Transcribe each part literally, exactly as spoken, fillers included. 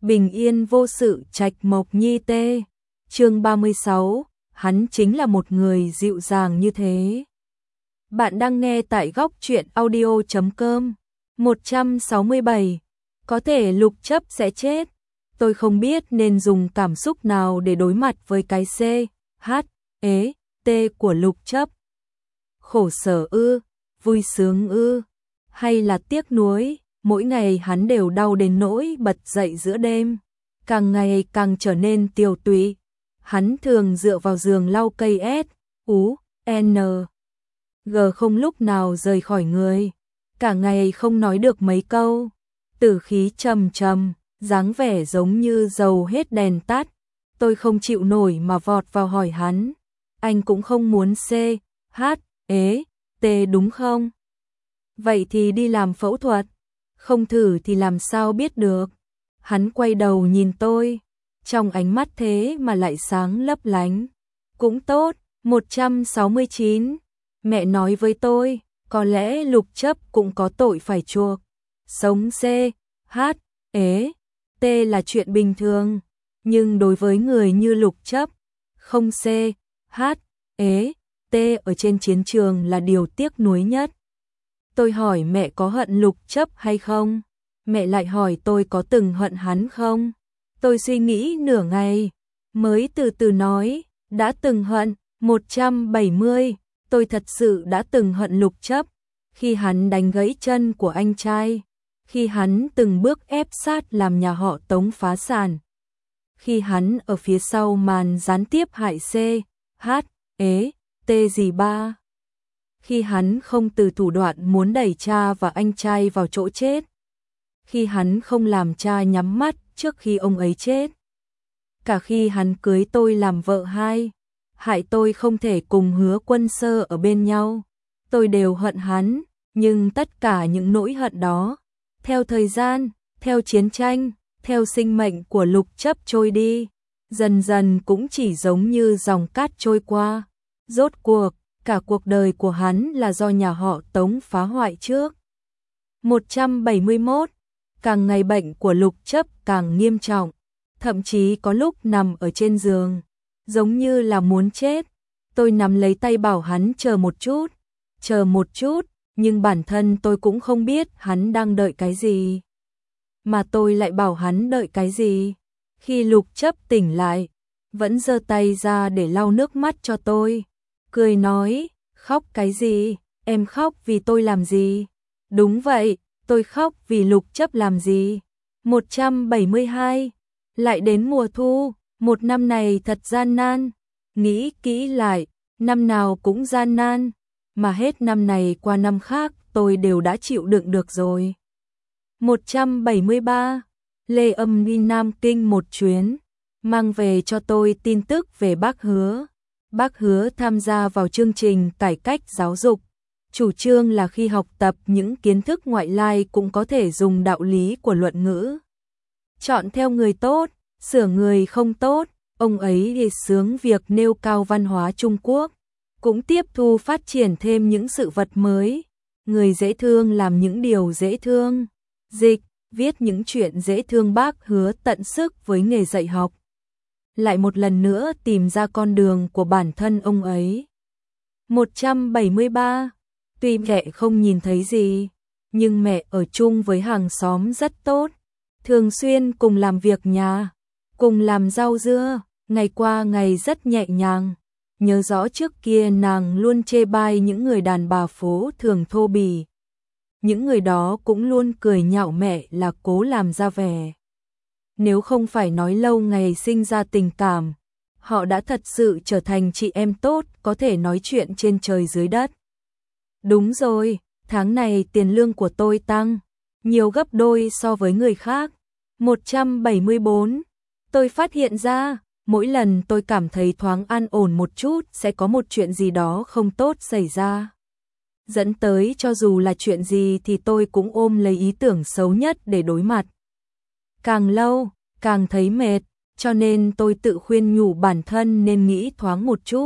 bình yên vô sự trạch mộc nhi tê. Chương ba mươi sáu, hắn chính là một người dịu dàng như thế. Bạn đang nghe tại góc truyện audio chấm com. một trăm sáu mươi bảy. Có thể Lục Chấp sẽ chết. Tôi không biết nên dùng cảm xúc nào để đối mặt với cái C, H, E, T của Lục Chấp. Khổ sở ư, vui sướng ư, hay là tiếc nuối, mỗi ngày hắn đều đau đến nỗi bật dậy giữa đêm, càng ngày càng trở nên tiều tụy. Hắn thường dựa vào giường lau cây S, U, N, G không lúc nào rời khỏi người, cả ngày không nói được mấy câu, tử khí trầm trầm, dáng vẻ giống như dầu hết đèn tắt. Tôi không chịu nổi mà vọt vào hỏi hắn, anh cũng không muốn C, H, E, T đúng không? Vậy thì đi làm phẫu thuật, không thử thì làm sao biết được. Hắn quay đầu nhìn tôi, trong ánh mắt thế mà lại sáng lấp lánh. Cũng tốt. Một trăm sáu mươi chín. Mẹ nói với tôi, có lẽ Lục Chấp cũng có tội phải chuộc. Sống C, H, E, T là chuyện bình thường, nhưng đối với người như Lục Chấp, không C, H, E, T ở trên chiến trường là điều tiếc nuối nhất. Tôi hỏi mẹ có hận Lục Chấp hay không? Mẹ lại hỏi tôi có từng hận hắn không? Tôi suy nghĩ nửa ngày, mới từ từ nói, đã từng hận. Một trăm bảy mươi. Tôi thật sự đã từng hận Lục Chấp, khi hắn đánh gãy chân của anh trai, khi hắn từng bước ép sát làm nhà họ Tống phá sản, khi hắn ở phía sau màn gián tiếp hại C, H, E, T gì ba, khi hắn không từ thủ đoạn muốn đẩy cha và anh trai vào chỗ chết, khi hắn không làm cha nhắm mắt trước khi ông ấy chết, cả khi hắn cưới tôi làm vợ hai, hại tôi không thể cùng Hứa Quân Sơ ở bên nhau. Tôi đều hận hắn, nhưng tất cả những nỗi hận đó, theo thời gian, theo chiến tranh, theo sinh mệnh của Lục Chấp trôi đi, dần dần cũng chỉ giống như dòng cát trôi qua. Rốt cuộc, cả cuộc đời của hắn là do nhà họ Tống phá hoại trước. một trăm bảy mươi mốt. Càng ngày bệnh của Lục Chấp càng nghiêm trọng, thậm chí có lúc nằm ở trên giường, giống như là muốn chết. Tôi nắm lấy tay bảo hắn chờ một chút, chờ một chút, nhưng bản thân tôi cũng không biết hắn đang đợi cái gì. Mà tôi lại bảo hắn đợi cái gì? Khi Lục Chấp tỉnh lại, vẫn giơ tay ra để lau nước mắt cho tôi, cười nói, khóc cái gì, em khóc vì tôi làm gì? Đúng vậy, tôi khóc vì Lục Chấp làm gì? một trăm bảy mươi hai. Lại đến mùa thu, một năm này thật gian nan. Nghĩ kỹ lại, năm nào cũng gian nan, mà hết năm này qua năm khác tôi đều đã chịu đựng được rồi. một trăm bảy mươi ba. Lê Âm đi Nam Kinh một chuyến, mang về cho tôi tin tức về Bác Hứa. Bác Hứa tham gia vào chương trình cải cách giáo dục, chủ trương là khi học tập những kiến thức ngoại lai cũng có thể dùng đạo lý của luận ngữ. Chọn theo người tốt, sửa người không tốt. Ông ấy đề xướng việc nêu cao văn hóa Trung Quốc, cũng tiếp thu phát triển thêm những sự vật mới. Người dễ thương làm những điều dễ thương, dịch, viết những chuyện dễ thương. Bác Hứa tận sức với nghề dạy học, lại một lần nữa tìm ra con đường của bản thân ông ấy. một trăm bảy mươi ba. Tuy mẹ không nhìn thấy gì, nhưng mẹ ở chung với hàng xóm rất tốt, thường xuyên cùng làm việc nhà, cùng làm rau dưa, ngày qua ngày rất nhẹ nhàng. Nhớ rõ trước kia nàng luôn chê bai những người đàn bà phố thường thô bỉ. Những người đó cũng luôn cười nhạo mẹ là cố làm ra vẻ. Nếu không phải nói lâu ngày sinh ra tình cảm, họ đã thật sự trở thành chị em tốt, có thể nói chuyện trên trời dưới đất. Đúng rồi, tháng này tiền lương của tôi tăng, nhiều gấp đôi so với người khác. một trăm bảy mươi bốn. Tôi phát hiện ra, mỗi lần tôi cảm thấy thoáng an ổn một chút sẽ có một chuyện gì đó không tốt xảy ra. Dẫn tới cho dù là chuyện gì thì tôi cũng ôm lấy ý tưởng xấu nhất để đối mặt. Càng lâu, càng thấy mệt, cho nên tôi tự khuyên nhủ bản thân nên nghĩ thoáng một chút.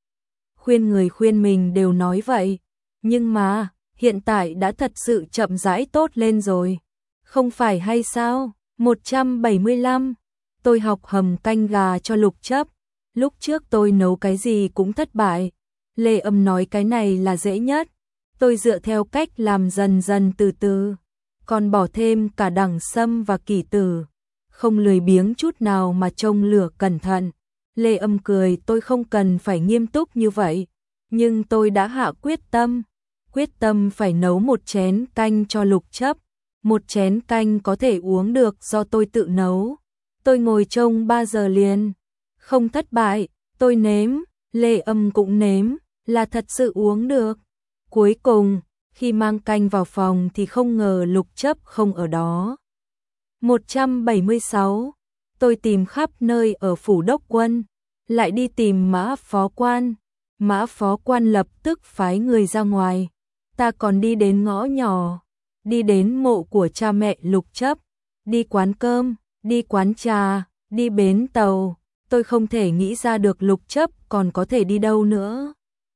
Khuyên người khuyên mình đều nói vậy, nhưng mà hiện tại đã thật sự chậm rãi tốt lên rồi, không phải hay sao? một trăm bảy mươi lăm. Tôi học hầm canh gà cho Lục Chấp. Lúc trước tôi nấu cái gì cũng thất bại. Lê Âm nói cái này là dễ nhất. Tôi dựa theo cách làm dần dần từ từ, còn bỏ thêm cả đẳng sâm và kỷ tử, không lười biếng chút nào mà trông lửa cẩn thận. Lê Âm cười, tôi không cần phải nghiêm túc như vậy, nhưng tôi đã hạ quyết tâm, quyết tâm phải nấu một chén canh cho Lục Chấp, một chén canh có thể uống được do tôi tự nấu. Tôi ngồi trông ba giờ liền, không thất bại, tôi nếm, Lê Âm cũng nếm, là thật sự uống được. Cuối cùng, khi mang canh vào phòng thì không ngờ Lục Chấp không ở đó. một trăm bảy mươi sáu. Tôi tìm khắp nơi ở phủ đốc quân, lại đi tìm Mã phó quan. Mã phó quan lập tức phái người ra ngoài. Ta còn đi đến ngõ nhỏ, đi đến mộ của cha mẹ Lục Chấp, đi quán cơm, đi quán trà, đi bến tàu. Tôi không thể nghĩ ra được Lục Chấp còn có thể đi đâu nữa.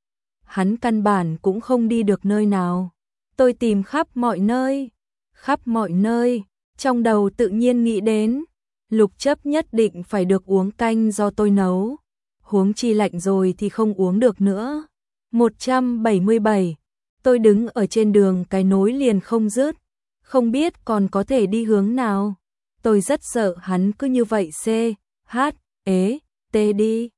Hắn căn bản cũng không đi được nơi nào. Tôi tìm khắp mọi nơi, khắp mọi nơi, trong đầu tự nhiên nghĩ đến, Lục Chấp nhất định phải được uống canh do tôi nấu, huống chi lạnh rồi thì không uống được nữa. một trăm bảy mươi bảy. Tôi đứng ở trên đường cái nối liền không dứt, không biết còn có thể đi hướng nào. Tôi rất sợ hắn cứ như vậy C, H, ế, T đi.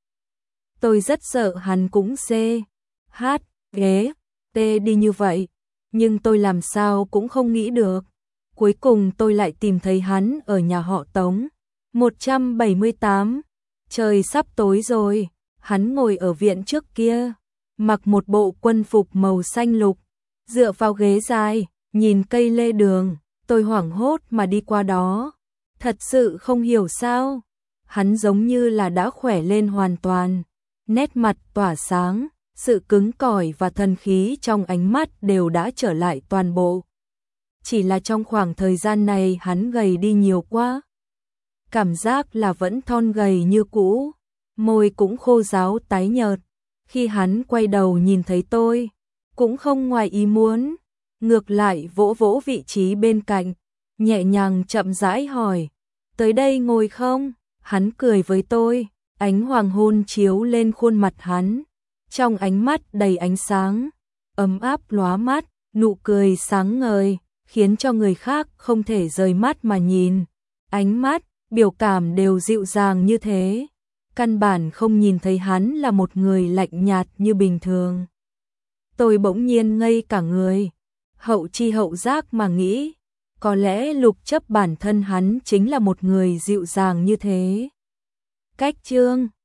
Tôi rất sợ hắn cũng C, H, ế, T đi như vậy, nhưng tôi làm sao cũng không nghĩ được. Cuối cùng tôi lại tìm thấy hắn ở nhà họ Tống. một trăm bảy mươi tám. Trời sắp tối rồi, hắn ngồi ở viện trước kia, mặc một bộ quân phục màu xanh lục, dựa vào ghế dài, nhìn cây lê đường. Tôi hoảng hốt mà đi qua đó, thật sự không hiểu sao, hắn giống như là đã khỏe lên hoàn toàn, nét mặt tỏa sáng, sự cứng cỏi và thần khí trong ánh mắt đều đã trở lại toàn bộ. Chỉ là trong khoảng thời gian này hắn gầy đi nhiều quá. Cảm giác là vẫn thon gầy như cũ, môi cũng khô ráo tái nhợt. Khi hắn quay đầu nhìn thấy tôi, cũng không ngoài ý muốn, ngược lại vỗ vỗ vị trí bên cạnh, nhẹ nhàng chậm rãi hỏi, tới đây ngồi không? Hắn cười với tôi, ánh hoàng hôn chiếu lên khuôn mặt hắn, trong ánh mắt đầy ánh sáng, ấm áp lóa mắt, nụ cười sáng ngời, khiến cho người khác không thể rời mắt mà nhìn. Ánh mắt, biểu cảm đều dịu dàng như thế, căn bản không nhìn thấy hắn là một người lạnh nhạt như bình thường. Tôi bỗng nhiên ngây cả người, hậu chi hậu giác mà nghĩ, có lẽ Lục Chấp bản thân hắn chính là một người dịu dàng như thế. Cách chương